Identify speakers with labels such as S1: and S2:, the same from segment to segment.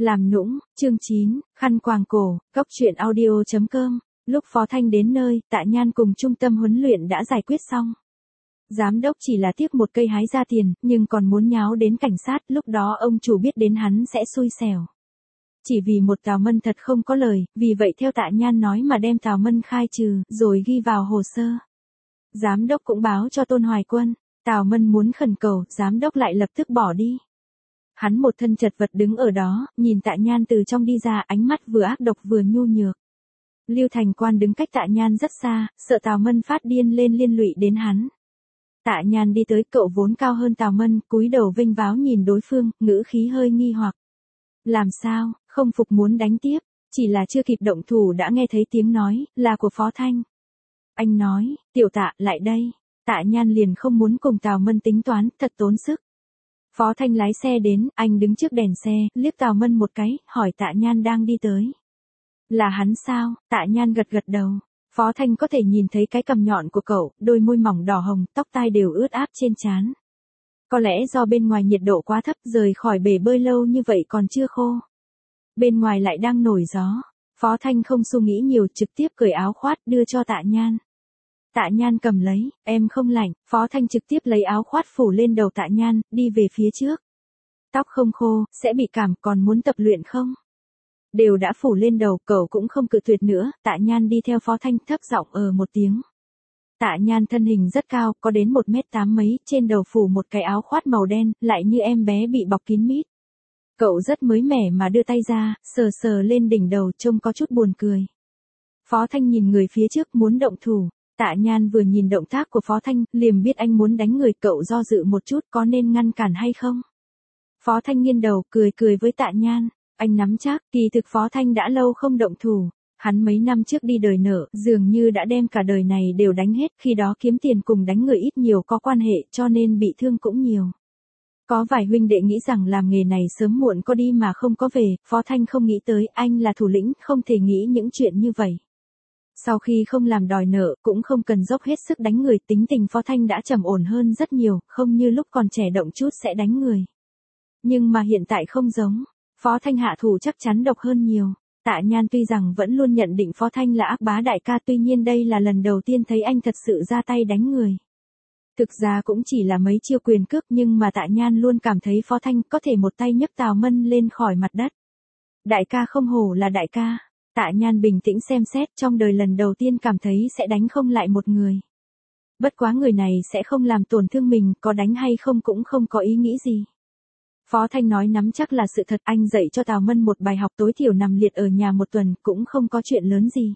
S1: Làm nũng, chương 9, khăn quàng cổ, cốc truyện audio.com. Lúc Phó Thanh đến nơi, Tạ Nhan cùng trung tâm huấn luyện đã giải quyết xong. Giám đốc chỉ là tiếc một cây hái ra tiền, nhưng còn muốn nháo đến cảnh sát, lúc đó ông chủ biết đến hắn sẽ xui xẻo. Chỉ vì một Tào Mân thật không có lời, vì vậy theo Tạ Nhan nói mà đem Tào Mân khai trừ, rồi ghi vào hồ sơ. Giám đốc cũng báo cho Tôn Hoài Quân, Tào Mân muốn khẩn cầu, giám đốc lại lập tức bỏ đi. Hắn một thân chật vật đứng ở đó, nhìn Tạ Nhan từ trong đi ra, ánh mắt vừa ác độc vừa nhu nhược. Lưu Thành Quan đứng cách Tạ Nhan rất xa, sợ Tào Mân phát điên lên liên lụy đến hắn. Tạ Nhan đi tới, cậu vốn cao hơn Tào Mân, cúi đầu vênh váo nhìn đối phương, ngữ khí hơi nghi hoặc. Làm sao, không phục muốn đánh tiếp, chỉ là chưa kịp động thủ đã nghe thấy tiếng nói, là của Phó Thanh. Anh nói, tiểu Tạ, lại đây. Tạ Nhan liền không muốn cùng Tào Mân tính toán, thật tốn sức. Phó Thanh lái xe đến, anh đứng trước đèn xe, liếc Tào Mân một cái, hỏi Tạ Nhan đang đi tới. Là hắn sao? Tạ Nhan gật gật đầu. Phó Thanh có thể nhìn thấy cái cằm nhọn của cậu, đôi môi mỏng đỏ hồng, tóc tai đều ướt át trên trán. Có lẽ do bên ngoài nhiệt độ quá thấp, rời khỏi bể bơi lâu như vậy còn chưa khô. Bên ngoài lại đang nổi gió. Phó Thanh không suy nghĩ nhiều, trực tiếp cởi áo khoác đưa cho Tạ Nhan. Tạ Nhan cầm lấy, em không lạnh. Phó Thanh trực tiếp lấy áo khoác phủ lên đầu Tạ Nhan, đi về phía trước. Tóc không khô, sẽ bị cảm, còn muốn tập luyện không? Đều đã phủ lên đầu, cậu cũng không cự tuyệt nữa. Tạ Nhan đi theo Phó Thanh, thấp giọng một tiếng. Tạ Nhan thân hình rất cao, có đến 1m8 mấy, trên đầu phủ một cái áo khoác màu đen, lại như em bé bị bọc kín mít. Cậu rất mới mẻ mà đưa tay ra, sờ sờ lên đỉnh đầu, trông có chút buồn cười. Phó Thanh nhìn người phía trước muốn động thủ. Tạ Nhan vừa nhìn động tác của Phó Thanh, liền biết anh muốn đánh người, cậu do dự một chút có nên ngăn cản hay không. Phó Thanh nghiêng đầu, cười với Tạ Nhan. Anh nắm chắc, kỳ thực Phó Thanh đã lâu không động thủ. Hắn mấy năm trước đi đời nợ, dường như đã đem cả đời này đều đánh hết, khi đó kiếm tiền cùng đánh người ít nhiều có quan hệ, cho nên bị thương cũng nhiều. Có vài huynh đệ nghĩ rằng làm nghề này sớm muộn có đi mà không có về, Phó Thanh không nghĩ tới, anh là thủ lĩnh, không thể nghĩ những chuyện như vậy. Sau khi không làm đòi nợ, cũng không cần dốc hết sức đánh người, tính tình Phó Thanh đã trầm ổn hơn rất nhiều, không như lúc còn trẻ động chút sẽ đánh người. Nhưng mà hiện tại không giống, Phó Thanh hạ thủ chắc chắn độc hơn nhiều. Tạ Nhan tuy rằng vẫn luôn nhận định Phó Thanh là ác bá đại ca, tuy nhiên đây là lần đầu tiên thấy anh thật sự ra tay đánh người. Thực ra cũng chỉ là mấy chiêu quyền cước, nhưng mà Tạ Nhan luôn cảm thấy Phó Thanh có thể một tay nhấc Tào Mân lên khỏi mặt đất. Đại ca không hổ là đại ca. Tạ Nhan bình tĩnh xem xét, trong đời lần đầu tiên cảm thấy sẽ đánh không lại một người. Bất quá người này sẽ không làm tổn thương mình, có đánh hay không cũng không có ý nghĩ gì. Phó Thanh nói nắm chắc là sự thật, anh dạy cho Tào Mân một bài học, tối thiểu nằm liệt ở nhà một tuần, cũng không có chuyện lớn gì.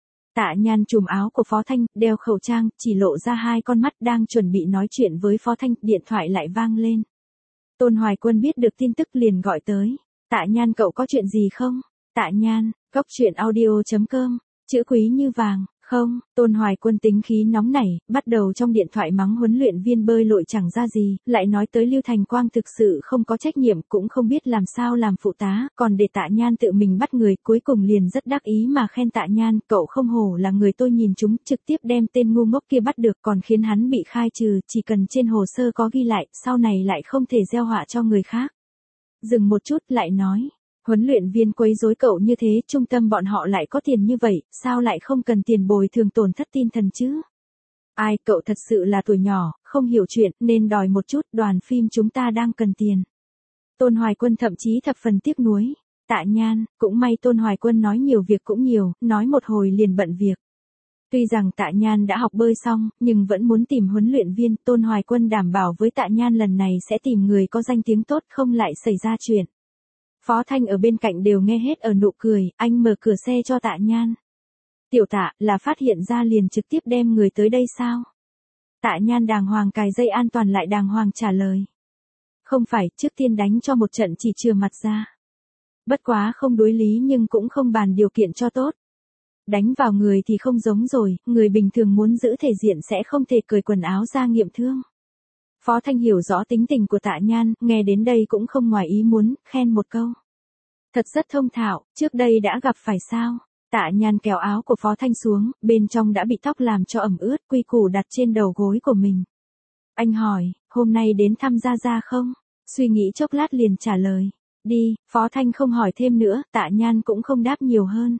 S1: Tạ Nhan trùm áo của Phó Thanh, đeo khẩu trang, chỉ lộ ra hai con mắt, đang chuẩn bị nói chuyện với Phó Thanh, điện thoại lại vang lên. Tôn Hoài Quân biết được tin tức liền gọi tới. Tạ Nhan, cậu có chuyện gì không? Tạ Nhan, cốc truyện audio.com, chữ quý như vàng. Không, Tôn Hoài Quân tính khí nóng nảy, bắt đầu trong điện thoại mắng huấn luyện viên bơi lội chẳng ra gì, lại nói tới Lưu Thành Quang thực sự không có trách nhiệm, cũng không biết làm sao làm phụ tá, còn để Tạ Nhan tự mình bắt người, cuối cùng liền rất đắc ý mà khen Tạ Nhan, cậu không hổ là người tôi nhìn chúng, trực tiếp đem tên ngu ngốc kia bắt được, còn khiến hắn bị khai trừ, chỉ cần trên hồ sơ có ghi lại, sau này lại không thể gieo họa cho người khác. Dừng một chút lại nói. Huấn luyện viên quấy rối cậu như thế, trung tâm bọn họ lại có tiền như vậy, sao lại không cần tiền bồi thường tổn thất tinh thần chứ? Ai, cậu thật sự là tuổi nhỏ, không hiểu chuyện, nên đòi một chút, đoàn phim chúng ta đang cần tiền. Tôn Hoài Quân thậm chí thập phần tiếc nuối. Tạ Nhan, cũng may Tôn Hoài Quân nói nhiều việc cũng nhiều, nói một hồi liền bận việc. Tuy rằng Tạ Nhan đã học bơi xong, nhưng vẫn muốn tìm huấn luyện viên, Tôn Hoài Quân đảm bảo với Tạ Nhan lần này sẽ tìm người có danh tiếng tốt, không lại xảy ra chuyện. Phó Thanh ở bên cạnh đều nghe hết ở nụ cười, anh mở cửa xe cho Tạ Nhan. Tiểu Tạ, là phát hiện ra liền trực tiếp đem người tới đây sao? Tạ Nhan đàng hoàng cài dây an toàn lại đàng hoàng trả lời. Không phải, trước tiên đánh cho một trận chỉ chừa mặt ra. Bất quá không đối lý nhưng cũng không bàn điều kiện cho tốt. Đánh vào người thì không giống rồi, người bình thường muốn giữ thể diện sẽ không thể cởi quần áo ra nghiệm thương. Phó Thanh hiểu rõ tính tình của Tạ Nhan, nghe đến đây cũng không ngoài ý muốn, khen một câu. Thật rất thông thạo, trước đây đã gặp phải sao? Tạ Nhan kéo áo của Phó Thanh xuống, bên trong đã bị tóc làm cho ẩm ướt, quy củ đặt trên đầu gối của mình. Anh hỏi, hôm nay đến thăm Gia Gia không? Suy nghĩ chốc lát liền trả lời. Đi, Phó Thanh không hỏi thêm nữa, Tạ Nhan cũng không đáp nhiều hơn.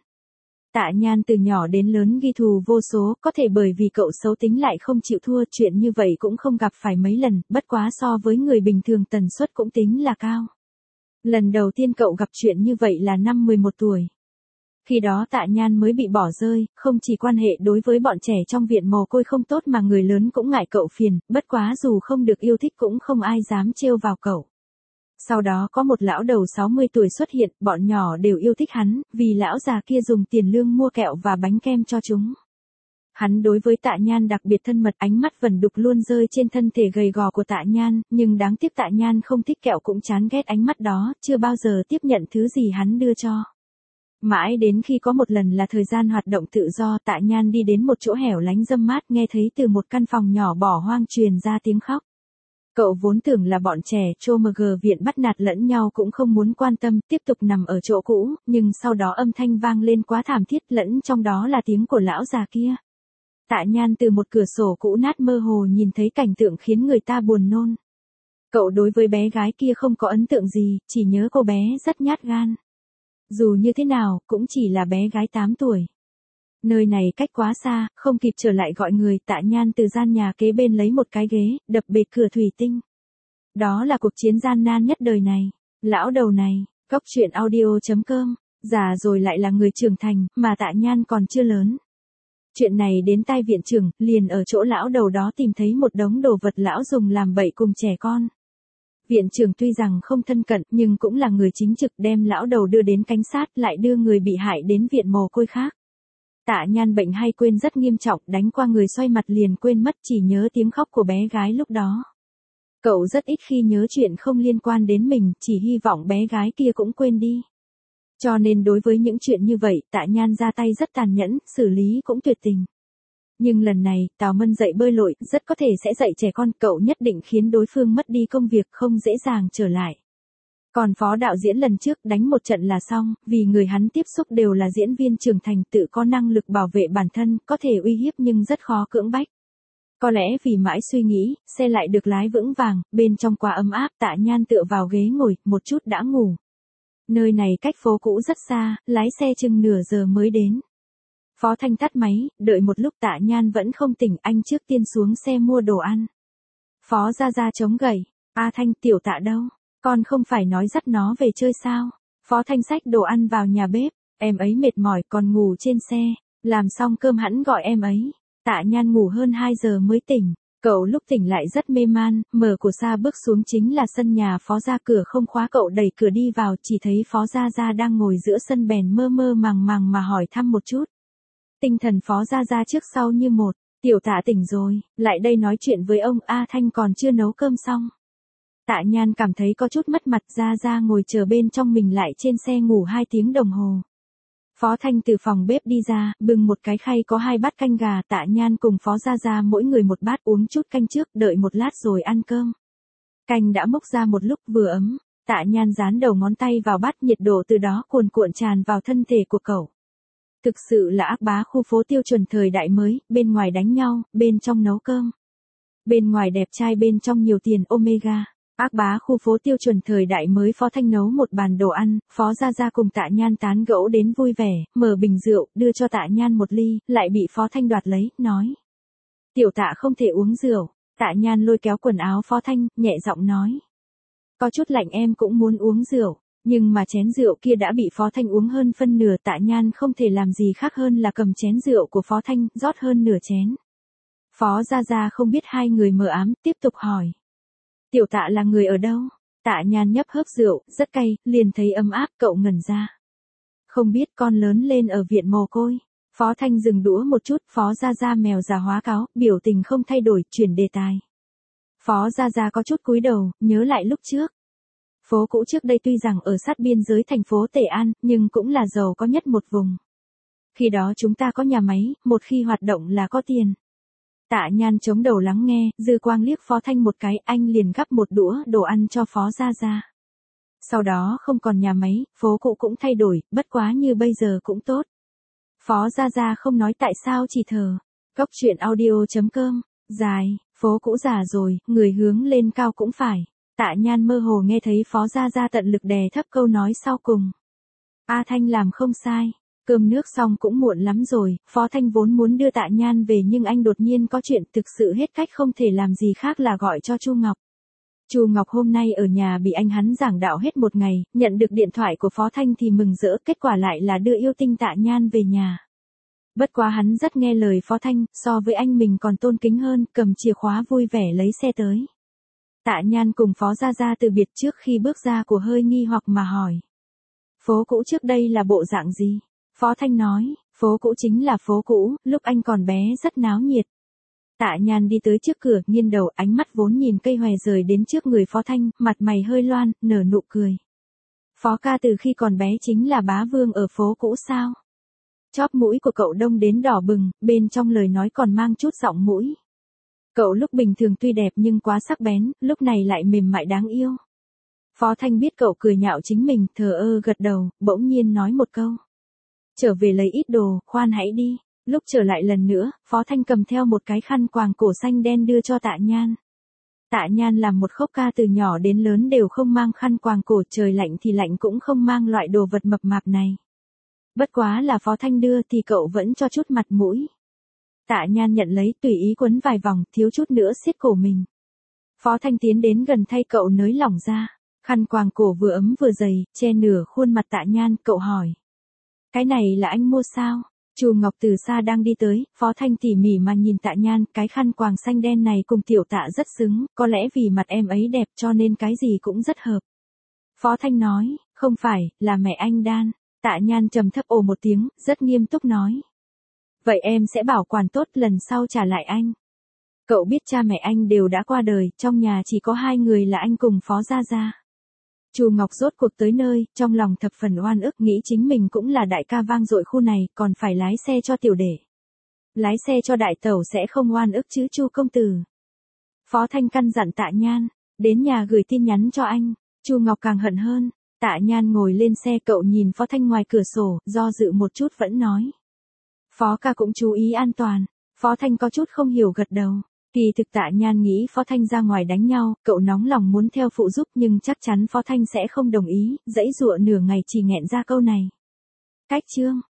S1: Tạ Nhan từ nhỏ đến lớn ghi thù vô số, có thể bởi vì cậu xấu tính lại không chịu thua, chuyện như vậy cũng không gặp phải mấy lần, bất quá so với người bình thường tần suất cũng tính là cao. Lần đầu tiên cậu gặp chuyện như vậy là năm 11 tuổi. Khi đó Tạ Nhan mới bị bỏ rơi, không chỉ quan hệ đối với bọn trẻ trong viện mồ côi không tốt mà người lớn cũng ngại cậu phiền, bất quá dù không được yêu thích cũng không ai dám trêu vào cậu. Sau đó có một lão đầu 60 tuổi xuất hiện, bọn nhỏ đều yêu thích hắn, vì lão già kia dùng tiền lương mua kẹo và bánh kem cho chúng. Hắn đối với Tạ Nhan đặc biệt thân mật, ánh mắt vẩn đục luôn rơi trên thân thể gầy gò của Tạ Nhan, nhưng đáng tiếc Tạ Nhan không thích kẹo cũng chán ghét ánh mắt đó, chưa bao giờ tiếp nhận thứ gì hắn đưa cho. Mãi đến khi có một lần là thời gian hoạt động tự do, Tạ Nhan đi đến một chỗ hẻo lánh râm mát, nghe thấy từ một căn phòng nhỏ bỏ hoang truyền ra tiếng khóc. Cậu vốn tưởng là bọn trẻ Chomg viện bắt nạt lẫn nhau cũng không muốn quan tâm, tiếp tục nằm ở chỗ cũ, nhưng sau đó âm thanh vang lên quá thảm thiết, lẫn trong đó là tiếng của lão già kia. Tạ Nhan từ một cửa sổ cũ nát mơ hồ nhìn thấy cảnh tượng khiến người ta buồn nôn. Cậu đối với bé gái kia không có ấn tượng gì, chỉ nhớ cô bé rất nhát gan. Dù như thế nào, cũng chỉ là bé gái 8 tuổi. Nơi này cách quá xa, không kịp trở lại gọi người, Tạ Nhan từ gian nhà kế bên lấy một cái ghế, đập bệt cửa thủy tinh. Đó là cuộc chiến gian nan nhất đời này. Lão đầu này, Cóc truyện audio.com, già rồi lại là người trưởng thành, mà Tạ Nhan còn chưa lớn. Chuyện này đến tai viện trưởng, liền ở chỗ lão đầu đó tìm thấy một đống đồ vật lão dùng làm bậy cùng trẻ con. Viện trưởng tuy rằng không thân cận nhưng cũng là người chính trực, đem lão đầu đưa đến cảnh sát, lại đưa người bị hại đến viện mồ côi khác. Tạ Nhan bệnh hay quên rất nghiêm trọng, đánh qua người xoay mặt liền quên mất, chỉ nhớ tiếng khóc của bé gái lúc đó. Cậu rất ít khi nhớ chuyện không liên quan đến mình, chỉ hy vọng bé gái kia cũng quên đi. Cho nên đối với những chuyện như vậy, Tạ Nhan ra tay rất tàn nhẫn, xử lý cũng tuyệt tình. Nhưng lần này, Tào Mân dạy bơi lội, rất có thể sẽ dạy trẻ con, cậu nhất định khiến đối phương mất đi công việc, không dễ dàng trở lại. Còn phó đạo diễn lần trước đánh một trận là xong, vì người hắn tiếp xúc đều là diễn viên trưởng thành, tự có năng lực bảo vệ bản thân, có thể uy hiếp nhưng rất khó cưỡng bách. Có lẽ vì mãi suy nghĩ, xe lại được lái vững vàng, bên trong quá ấm áp, Tạ Nhan tựa vào ghế ngồi, một chút đã ngủ. Nơi này cách phố cũ rất xa, lái xe chừng nửa giờ mới đến. Phó Thanh tắt máy, đợi một lúc Tạ Nhan vẫn không tỉnh, anh trước tiên xuống xe mua đồ ăn. Phó Gia chống gậy, A Thanh, tiểu Tạ đâu? Con không phải nói dắt nó về chơi sao? Phó Thanh xách đồ ăn vào nhà bếp, em ấy mệt mỏi còn ngủ trên xe, làm xong cơm hẵng gọi em ấy. Tạ Nhan ngủ hơn 2 giờ mới tỉnh, cậu lúc tỉnh lại rất mê man, mở của xa bước xuống chính là sân nhà Phó Gia, cửa không khóa, cậu đẩy cửa đi vào, chỉ thấy Phó Gia đang ngồi giữa sân bèn mơ mơ màng màng mà hỏi thăm một chút. Tinh thần Phó Gia trước sau như một, tiểu Tạ tỉnh rồi, lại đây nói chuyện với ông. A Thanh còn chưa nấu cơm xong. Tạ Nhan cảm thấy có chút mất mặt, Gia ngồi chờ bên trong, mình lại trên xe ngủ 2 tiếng đồng hồ. Phó Thanh từ phòng bếp đi ra, bưng một cái khay có 2 bát canh gà, Tạ Nhan cùng Phó Gia mỗi người một bát, uống chút canh trước, đợi một lát rồi ăn cơm. Canh đã mốc ra một lúc vừa ấm, Tạ Nhan dán đầu ngón tay vào bát, nhiệt độ từ đó cuồn cuộn tràn vào thân thể của cậu. Thực sự là ác bá khu phố tiêu chuẩn thời đại mới, bên ngoài đánh nhau, bên trong nấu cơm. Bên ngoài đẹp trai, bên trong nhiều tiền, Omega. Ác bá khu phố tiêu chuẩn thời đại mới. Phó Thanh nấu một bàn đồ ăn, Phó Gia cùng Tạ Nhan tán gẫu đến vui vẻ, mở bình rượu, đưa cho Tạ Nhan một ly, lại bị Phó Thanh đoạt lấy, nói. Tiểu Tạ không thể uống rượu. Tạ Nhan lôi kéo quần áo Phó Thanh, nhẹ giọng nói. Có chút lạnh, em cũng muốn uống rượu. Nhưng mà chén rượu kia đã bị Phó Thanh uống hơn phân nửa, Tạ Nhan không thể làm gì khác hơn là cầm chén rượu của Phó Thanh, rót hơn nửa chén. Phó Gia không biết hai người mờ ám, tiếp tục hỏi. Tiểu Tạ là người ở đâu? Tạ Nhan nhấp hớp rượu, rất cay, liền thấy ấm áp, cậu ngẩn ra. Không biết, con lớn lên ở viện mồ côi. Phó Thanh dừng đũa một chút, Phó Gia mèo già hóa cáo, biểu tình không thay đổi, chuyển đề tài. Phó Gia có chút cúi đầu, nhớ lại lúc trước. Phố cũ trước đây tuy rằng ở sát biên giới thành phố Tề An, nhưng cũng là giàu có nhất một vùng. Khi đó chúng ta có nhà máy, một khi hoạt động là có tiền. Tạ Nhan chống đầu lắng nghe, dư quang liếc Phó Thanh một cái, anh liền gắp một đũa đồ ăn cho Phó Gia. Sau đó không còn nhà máy, phố cũ cũng thay đổi, bất quá như bây giờ cũng tốt. Phó Gia không nói tại sao, chỉ thở. Cóc truyện audio.com, dài, phố cũ già rồi, người hướng lên cao cũng phải. Tạ Nhan mơ hồ nghe thấy Phó Gia Gia tận lực đè thấp câu nói sau cùng. A Thanh làm không sai. Cơm nước xong cũng muộn lắm rồi, Phó Thanh vốn muốn đưa Tạ Nhan về nhưng anh đột nhiên có chuyện thực sự hết cách không thể làm gì khác là gọi cho Chu Ngọc. Chu Ngọc hôm nay ở nhà bị anh hắn giảng đạo hết một ngày, nhận được điện thoại của Phó Thanh thì mừng rỡ, kết quả lại là đưa yêu tinh Tạ Nhan về nhà. Bất quá hắn rất nghe lời Phó Thanh, so với anh mình còn tôn kính hơn, cầm chìa khóa vui vẻ lấy xe tới. Tạ Nhan cùng Phó Gia Gia từ biệt trước khi bước ra của hơi nghi hoặc mà hỏi. Phố cũ trước đây là bộ dạng gì? Phó Thanh nói, phố cũ chính là phố cũ, lúc anh còn bé rất náo nhiệt. Tạ Nhan đi tới trước cửa, nghiêng đầu, ánh mắt vốn nhìn cây hòe rời đến trước người Phó Thanh, mặt mày hơi loan, nở nụ cười. Phó ca từ khi còn bé chính là bá vương ở phố cũ sao? Chóp mũi của cậu đông đến đỏ bừng, bên trong lời nói còn mang chút giọng mũi. Cậu lúc bình thường tuy đẹp nhưng quá sắc bén, lúc này lại mềm mại đáng yêu. Phó Thanh biết cậu cười nhạo chính mình, thờ ơ gật đầu, bỗng nhiên nói một câu. Trở về lấy ít đồ, khoan hãy đi. Lúc trở lại lần nữa, Phó Thanh cầm theo một cái khăn quàng cổ xanh đen đưa cho Tạ Nhan. Tạ Nhan làm một khốc ca từ nhỏ đến lớn đều không mang khăn quàng cổ, trời lạnh thì lạnh cũng không mang loại đồ vật mập mạp này. Bất quá là Phó Thanh đưa thì cậu vẫn cho chút mặt mũi. Tạ Nhan nhận lấy, tùy ý quấn vài vòng, thiếu chút nữa siết cổ mình. Phó Thanh tiến đến gần thay cậu nới lỏng ra. Khăn quàng cổ vừa ấm vừa dày, che nửa khuôn mặt Tạ Nhan, cậu hỏi. Cái này là anh mua sao? Chu Ngọc từ xa đang đi tới, Phó Thanh tỉ mỉ mà nhìn Tạ Nhan, cái khăn quàng xanh đen này cùng tiểu Tạ rất xứng, có lẽ vì mặt em ấy đẹp cho nên cái gì cũng rất hợp. Phó Thanh nói, không phải, là mẹ anh đan. Tạ Nhan trầm thấp ồ một tiếng, rất nghiêm túc nói. Vậy em sẽ bảo quản tốt, lần sau trả lại anh. Cậu biết cha mẹ anh đều đã qua đời, trong nhà chỉ có 2 người là anh cùng Phó Gia Gia. Chu Ngọc rốt cuộc tới nơi, trong lòng thập phần oan ức, nghĩ chính mình cũng là đại ca vang dội khu này, còn phải lái xe cho tiểu đệ. Lái xe cho đại tẩu sẽ không oan ức chứ Chu công tử. Phó Thanh căn dặn Tạ Nhan, đến nhà gửi tin nhắn cho anh. Chu Ngọc càng hận hơn. Tạ Nhan ngồi lên xe, cậu nhìn Phó Thanh ngoài cửa sổ, do dự một chút vẫn nói. Phó ca cũng chú ý an toàn. Phó Thanh có chút không hiểu gật đầu. Kỳ thực Tạ Nhan nghĩ Phó Thanh ra ngoài đánh nhau, cậu nóng lòng muốn theo phụ giúp nhưng chắc chắn Phó Thanh sẽ không đồng ý, giãy giụa nửa ngày chỉ nghẹn ra câu này. Cách chương.